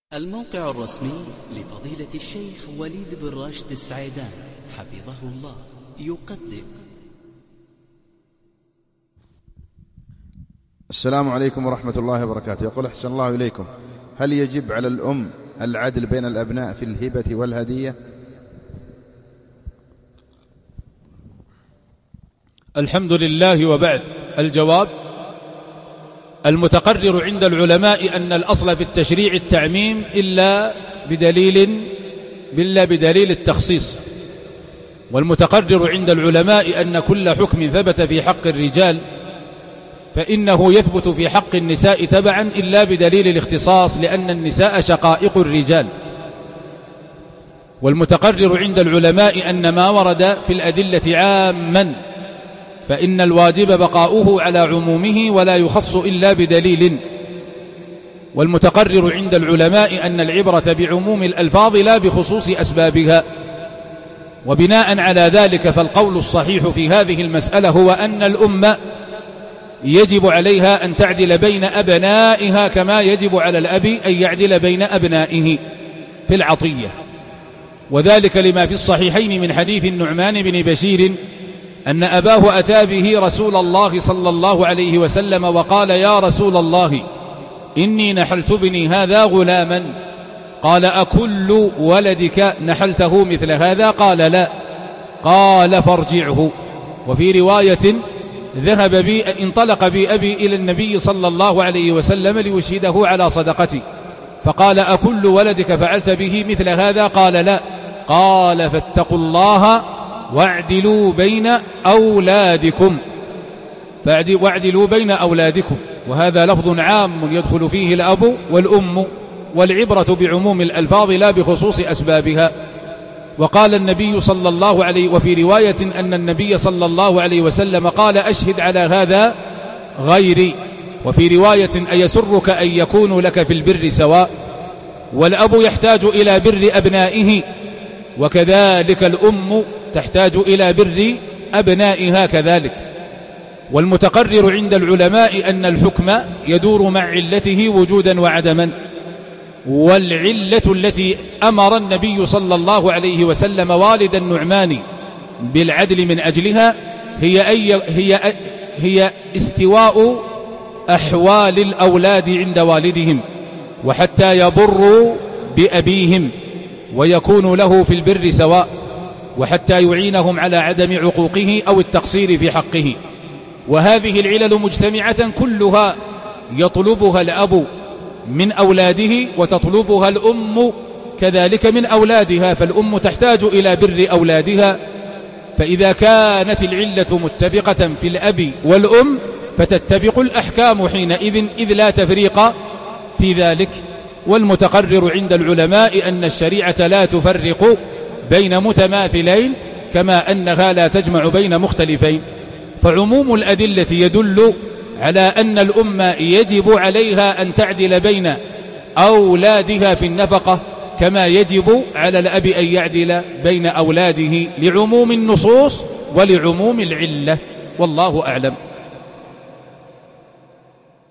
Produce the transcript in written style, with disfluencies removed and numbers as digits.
الموقع الرسمي لفضيلة الشيخ وليد بن راشد السعيدان حفظه الله يقدم. السلام عليكم ورحمة الله وبركاته. يقول أحسن الله إليكم، هل يجب على الأم العدل بين الأبناء في الهبة والهدية؟ الحمد لله. وبعد، الجواب: المتقرر عند العلماء أن الأصل في التشريع التعميم إلا بدليل التخصيص، والمتقرر عند العلماء أن كل حكم ثبت في حق الرجال فإنه يثبت في حق النساء تبعا إلا بدليل الاختصاص، لأن النساء شقائق الرجال. والمتقرر عند العلماء أن ما ورد في الأدلة عاما فإن الواجب بقاؤه على عمومه ولا يخص إلا بدليل. والمتقرر عند العلماء أن العبرة بعموم الألفاظ لا بخصوص أسبابها. وبناء على ذلك فالقول الصحيح في هذه المسألة هو أن الأمة يجب عليها أن تعدل بين أبنائها كما يجب على الأب أن يعدل بين أبنائه في العطية، وذلك لما في الصحيحين من حديث النعمان بن بشير أن أباه أتى به رسول الله صلى الله عليه وسلم وقال: يا رسول الله، إني نحلت ابني هذا غلاما. قال: أكل ولدك نحلته مثل هذا؟ قال: لا. قال: فارجعه. وفي رواية: انطلق بي أبي إلى النبي صلى الله عليه وسلم ليشهده على صدقتي، فقال: أكل ولدك فعلت به مثل هذا؟ قال: لا. قال: فاتقوا الله واعدلوا بين أولادكم. وهذا لفظ عام يدخل فيه الأب والأم، والعبرة بعموم الألفاظ لا بخصوص أسبابها. وقال النبي صلى الله عليه، وفي رواية أن النبي صلى الله عليه وسلم قال: أشهد على هذا غيري. وفي رواية: أيسرك أن يكونوا لك في البر سواء. والأب يحتاج إلى بر أبنائه، وكذلك الأم تحتاج إلى بر أبنائها كذلك. والمتقرر عند العلماء أن الحكم يدور مع علته وجودا وعدما، والعلة التي أمر النبي صلى الله عليه وسلم والد النعمان بالعدل من أجلها هي استواء أحوال الأولاد عند والدهم، وحتى يبروا بأبيهم ويكون له في البر سواء، وحتى يعينهم على عدم عقوقه أو التقصير في حقه. وهذه العلل مجتمعة كلها يطلبها الأب من أولاده، وتطلبها الأم كذلك من أولادها، فالأم تحتاج إلى بر أولادها. فإذا كانت العلة متفقة في الأب والأم فتتفق الأحكام حينئذ، إذ لا تفريق في ذلك. والمتقرر عند العلماء أن الشريعة لا تفرق بين متماثلين كما أنها لا تجمع بين مختلفين، فعموم الأدلة يدل على أن الأمة يجب عليها أن تعدل بين أولادها في النفقة كما يجب على الأب أن يعدل بين أولاده، لعموم النصوص ولعموم العلة، والله أعلم.